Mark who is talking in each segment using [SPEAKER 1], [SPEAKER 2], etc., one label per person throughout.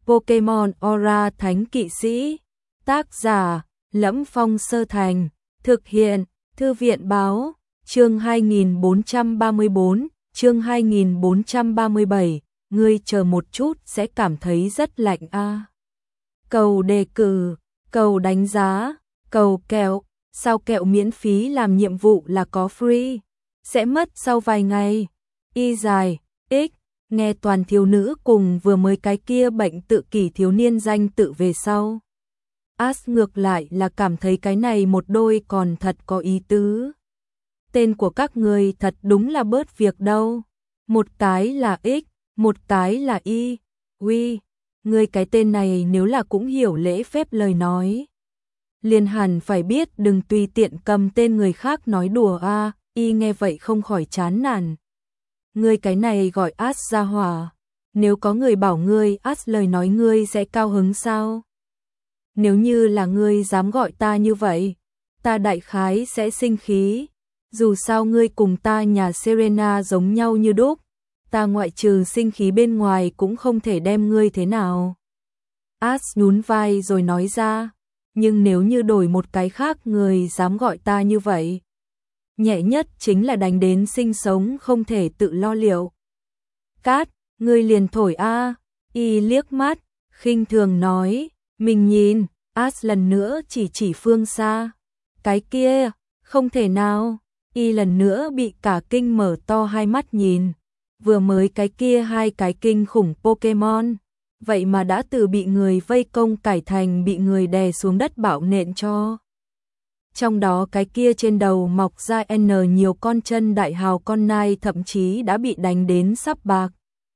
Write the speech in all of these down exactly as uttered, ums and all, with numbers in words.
[SPEAKER 1] Pokemon Aura Thánh Kỵ Sĩ. Tác giả: Lẫm Phong Sơ Thành. Thực hiện: Thư viện báo. Chương hai nghìn bốn trăm ba mươi bốn, chương hai nghìn bốn trăm ba mươi bảy, ngươi chờ một chút sẽ cảm thấy rất lạnh a. À. Cầu đề cử, cầu đánh giá, cầu kẹo, sao kẹo miễn phí làm nhiệm vụ là có free, sẽ mất sau vài ngày. Y dài, X, nghe toàn thiếu nữ cùng vừa mới cái kia bệnh tự kỷ thiếu niên danh tự về sau. As ngược lại là cảm thấy cái này một đôi còn thật có ý tứ. Tên của các người thật đúng là bớt việc đâu. Một cái là X, một cái là Y. Uy, ngươi cái tên này nếu là cũng hiểu lễ phép lời nói, liền hẳn phải biết đừng tùy tiện cầm tên người khác nói đùa a. À. Y nghe vậy không khỏi chán nản. Ngươi cái này gọi As ra hỏa, nếu có người bảo ngươi As lời nói ngươi sẽ cao hứng sao? Nếu như là ngươi dám gọi ta như vậy, ta đại khái sẽ sinh khí. Dù sao ngươi cùng ta nhà Serena giống nhau như đúc, ta ngoại trừ sinh khí bên ngoài cũng không thể đem ngươi thế nào. As nhún vai rồi nói ra, nhưng nếu như đổi một cái khác người dám gọi ta như vậy, nhẹ nhất chính là đánh đến sinh sống không thể tự lo liệu. Cát, ngươi liền thổi a. Y liếc mắt, khinh thường nói, mình nhìn. As lần nữa chỉ chỉ phương xa. Cái kia, không thể nào. Y lần nữa bị cả kinh mở to hai mắt nhìn. Vừa mới cái kia hai cái kinh khủng Pokemon, vậy mà đã từ bị người vây công cải thành bị người đè xuống đất bạo nện cho. Trong đó cái kia trên đầu mọc ra N nhiều con chân đại hào con nai thậm chí đã bị đánh đến sắp bạc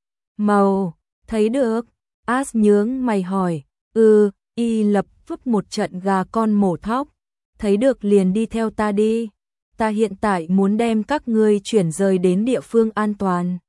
[SPEAKER 1] màu. Thấy được? As nhướng mày hỏi. Ừ. Y lập tức một trận gà con mổ thóc. Thấy được liền đi theo ta đi. Ta hiện tại muốn đem các ngươi chuyển rời đến địa phương an toàn.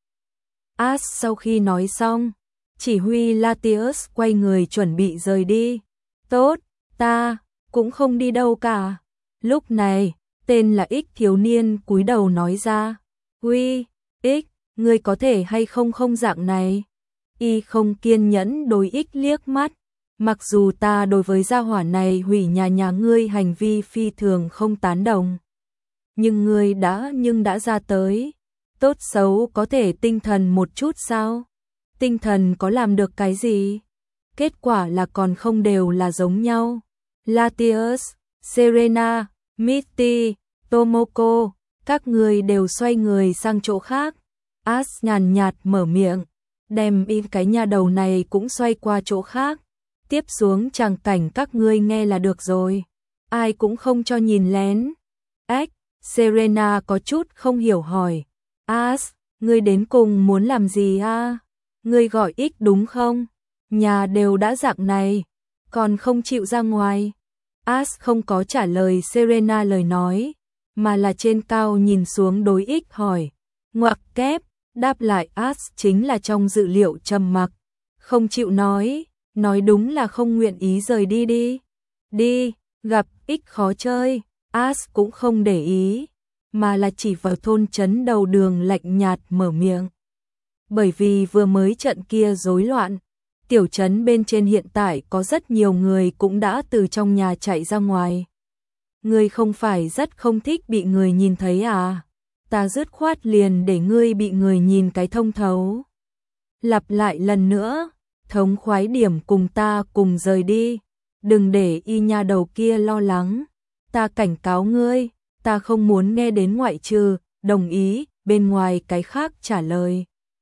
[SPEAKER 1] As sau khi nói xong, chỉ huy Latios quay người chuẩn bị rời đi. Tốt, ta cũng không đi đâu cả. Lúc này, tên là X thiếu niên cúi đầu nói ra. Huy, X, ngươi có thể hay không không dạng này. Y không kiên nhẫn đối X liếc mắt. Mặc dù ta đối với gia hỏa này hủy nhà nhà ngươi hành vi phi thường không tán đồng, nhưng ngươi đã nhưng đã ra tới, tốt xấu có thể tinh thần một chút sao? Tinh thần có làm được cái gì? Kết quả là còn không đều là giống nhau. Latios, Serena, Misty, Tomoko, các người đều xoay người sang chỗ khác. As nhàn nhạt mở miệng, đem im cái nhà đầu này cũng xoay qua chỗ khác. Tiếp xuống tràng cảnh các ngươi nghe là được rồi. Ai cũng không cho nhìn lén. Ếch, Serena có chút không hiểu hỏi. As, ngươi đến cùng muốn làm gì a? Ngươi gọi X đúng không? Nhà đều đã dạng này, còn không chịu ra ngoài. As không có trả lời Serena lời nói, mà là trên cao nhìn xuống đối X hỏi. Ngoặc kép, đáp lại As chính là trong dự liệu trầm mặc, không chịu nói. Nói đúng là không nguyện ý rời đi đi. Đi, gặp X khó chơi. As cũng không để ý, mà là chỉ vào thôn trấn đầu đường lạnh nhạt mở miệng. Bởi vì vừa mới trận kia rối loạn, tiểu trấn bên trên hiện tại có rất nhiều người cũng đã từ trong nhà chạy ra ngoài. Ngươi không phải rất không thích bị người nhìn thấy à? Ta dứt khoát liền để ngươi bị người nhìn cái thông thấu. Lặp lại lần nữa. Thống khoái điểm cùng ta cùng rời đi. Đừng để Y nha đầu kia lo lắng. Ta cảnh cáo ngươi, ta không muốn nghe đến ngoại trừ, đồng ý, bên ngoài cái khác trả lời.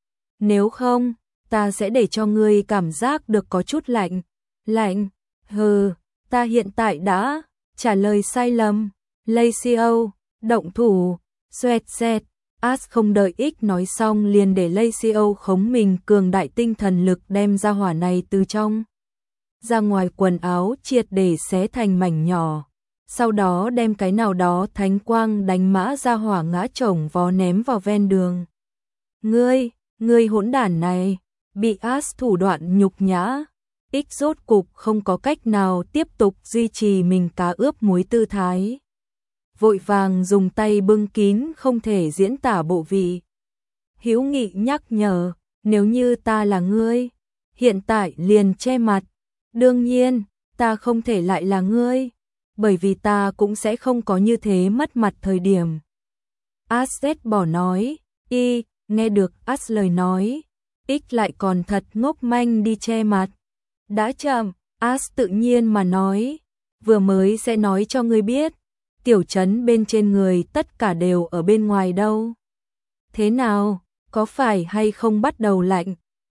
[SPEAKER 1] Nếu không, ta sẽ để cho ngươi cảm giác được có chút lạnh. Lạnh? Hừ, ta hiện tại đã trả lời sai lầm. Lacio, động thủ, xoẹt xẹt. As không đợi X nói xong liền để Lacio khống mình cường đại tinh thần lực đem ra hỏa này từ trong ra ngoài quần áo triệt để xé thành mảnh nhỏ. Sau đó đem cái nào đó thánh quang đánh mã ra hỏa ngã chồng vó ném vào ven đường. Ngươi, ngươi hỗn đản này, bị As thủ đoạn nhục nhã. X rốt cục không có cách nào tiếp tục duy trì mình cá ướp muối tư thái. Vội vàng dùng tay bưng kín không thể diễn tả bộ vị. Hữu Nghị nhắc nhở, nếu như ta là ngươi, hiện tại liền che mặt. Đương nhiên, ta không thể lại là ngươi, bởi vì ta cũng sẽ không có như thế mất mặt thời điểm. Ash ghét bỏ nói, y, nghe được Ash lời nói, X lại còn thật ngốc manh đi che mặt. Đã chậm, Ash tự nhiên mà nói, vừa mới sẽ nói cho ngươi biết, tiểu trấn bên trên người tất cả đều ở bên ngoài đâu. Thế nào, có phải hay không bắt đầu lạnh?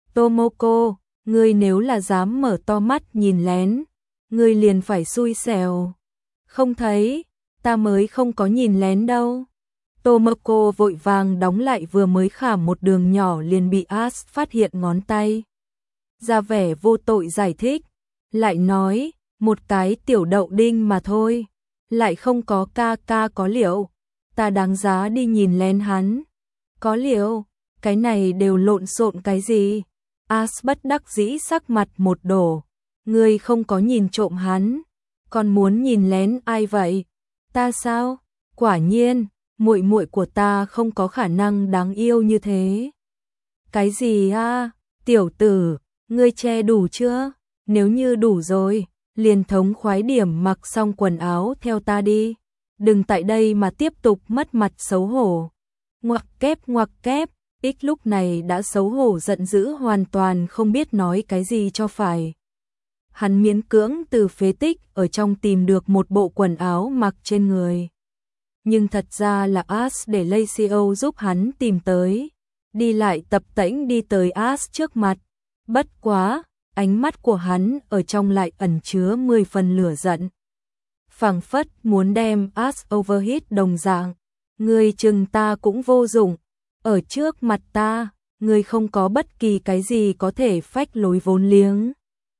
[SPEAKER 1] Tomoko, ngươi nếu là dám mở to mắt nhìn lén, ngươi liền phải xui xẻo. Không thấy, ta mới không có nhìn lén đâu. Tomoko vội vàng đóng lại vừa mới khảm một đường nhỏ liền bị Ash phát hiện ngón tay. Ra vẻ vô tội giải thích, lại nói, một cái tiểu đậu đinh mà thôi, lại không có ca ca có liệu, ta đáng giá đi nhìn lén hắn. Có liệu, cái này đều lộn xộn cái gì? Ash bất đắc dĩ sắc mặt một đổ, ngươi không có nhìn trộm hắn, còn muốn nhìn lén ai vậy? Ta sao? Quả nhiên, muội muội của ta không có khả năng đáng yêu như thế. Cái gì a, tiểu tử, ngươi che đủ chưa? Nếu như đủ rồi, liền thống khoái điểm mặc xong quần áo theo ta đi. Đừng tại đây mà tiếp tục mất mặt xấu hổ. Ngoặc kép ngoặc kép, X lúc này đã xấu hổ giận dữ hoàn toàn không biết nói cái gì cho phải. Hắn miễn cưỡng từ phế tích ở trong tìm được một bộ quần áo mặc trên người. Nhưng thật ra là Ash để Lacey giúp hắn tìm tới. Đi lại tập tễnh đi tới Ash trước mặt. Bất quá, ánh mắt của hắn ở trong lại ẩn chứa mười phần lửa giận. Phảng phất muốn đem Ash overhit đồng dạng. Ngươi chừng ta cũng vô dụng. Ở trước mặt ta, ngươi không có bất kỳ cái gì có thể phách lối vốn liếng.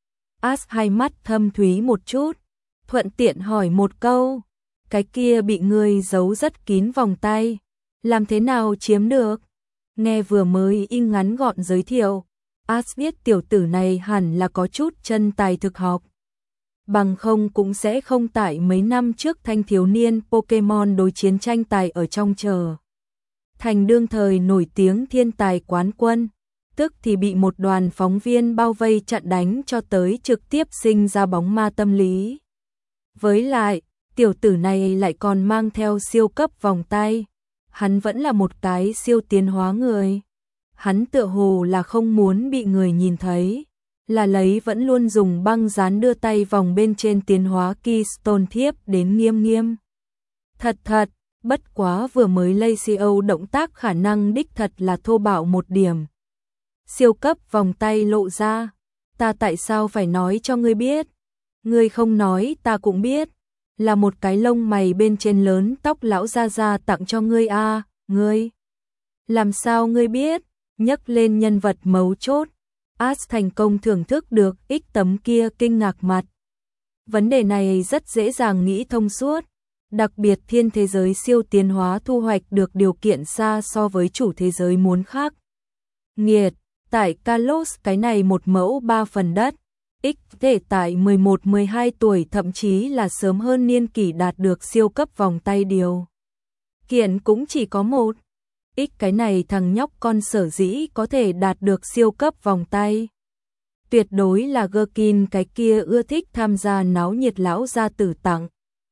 [SPEAKER 1] Ash hai mắt thâm thúy một chút, thuận tiện hỏi một câu, cái kia bị ngươi giấu rất kín vòng tay, làm thế nào chiếm được? Nghe vừa mới in ngắn gọn giới thiệu, Ash biết tiểu tử này hẳn là có chút chân tài thực học. Bằng không cũng sẽ không tại mấy năm trước thanh thiếu niên Pokemon đối chiến tranh tài ở trong chờ. Thành đương thời nổi tiếng thiên tài quán quân, tức thì bị một đoàn phóng viên bao vây chặn đánh cho tới trực tiếp sinh ra bóng ma tâm lý. Với lại, tiểu tử này lại còn mang theo siêu cấp vòng tay, hắn vẫn là một cái siêu tiến hóa người. Hắn tựa hồ là không muốn bị người nhìn thấy, là lấy vẫn luôn dùng băng dán đưa tay vòng bên trên tiến hóa Keystone thiếp đến nghiêm nghiêm. Thật thật, bất quá vừa mới Lacey động tác khả năng đích thật là thô bạo một điểm. Siêu cấp vòng tay lộ ra, ta tại sao phải nói cho ngươi biết? Ngươi không nói ta cũng biết, là một cái lông mày bên trên lớn tóc lão gia gia tặng cho ngươi a, à, ngươi. Làm sao ngươi biết? Nhấc lên nhân vật mấu chốt, Ash thành công thưởng thức được X tấm kia kinh ngạc mặt. Vấn đề này rất dễ dàng nghĩ thông suốt, đặc biệt thiên thế giới siêu tiến hóa thu hoạch được điều kiện xa so với chủ thế giới muốn khác. Nghiệt, tại Kalos cái này một mẫu ba phần đất, X thể tại mười một mười hai tuổi thậm chí là sớm hơn niên kỷ đạt được siêu cấp vòng tay điều kiện cũng chỉ có một. X cái này thằng nhóc con sở dĩ có thể đạt được siêu cấp vòng tay. Tuyệt đối là Gherkin cái kia ưa thích tham gia náo nhiệt lão gia tử tặng.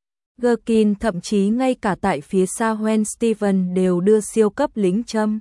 [SPEAKER 1] Gherkin thậm chí ngay cả tại phía xa Gwen Steven đều đưa siêu cấp lính châm.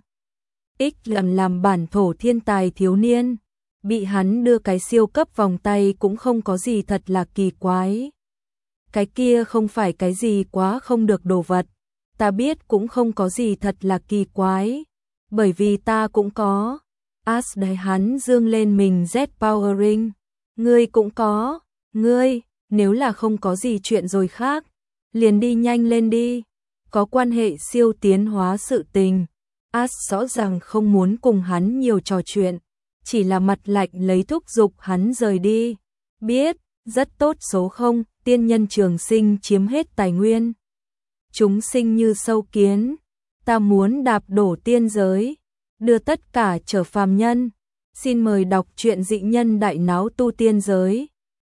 [SPEAKER 1] X làm làm bản thổ thiên tài thiếu niên, bị hắn đưa cái siêu cấp vòng tay cũng không có gì thật là kỳ quái. Cái kia không phải cái gì quá không được đồ vật, ta biết cũng không có gì thật là kỳ quái, bởi vì ta cũng có. Ash đẩy hắn dương lên mình Z Power Ring, ngươi cũng có, ngươi, nếu là không có gì chuyện rồi khác, liền đi nhanh lên đi, có quan hệ siêu tiến hóa sự tình. Ash rõ ràng không muốn cùng hắn nhiều trò chuyện, chỉ là mặt lạnh lấy thúc giục hắn rời đi. Biết, rất tốt số không, tiên nhân trường sinh chiếm hết tài nguyên. Chúng sinh như sâu kiến, ta muốn đạp đổ tiên giới, đưa tất cả trở phàm nhân. Xin mời đọc truyện dị nhân đại náo tu tiên giới.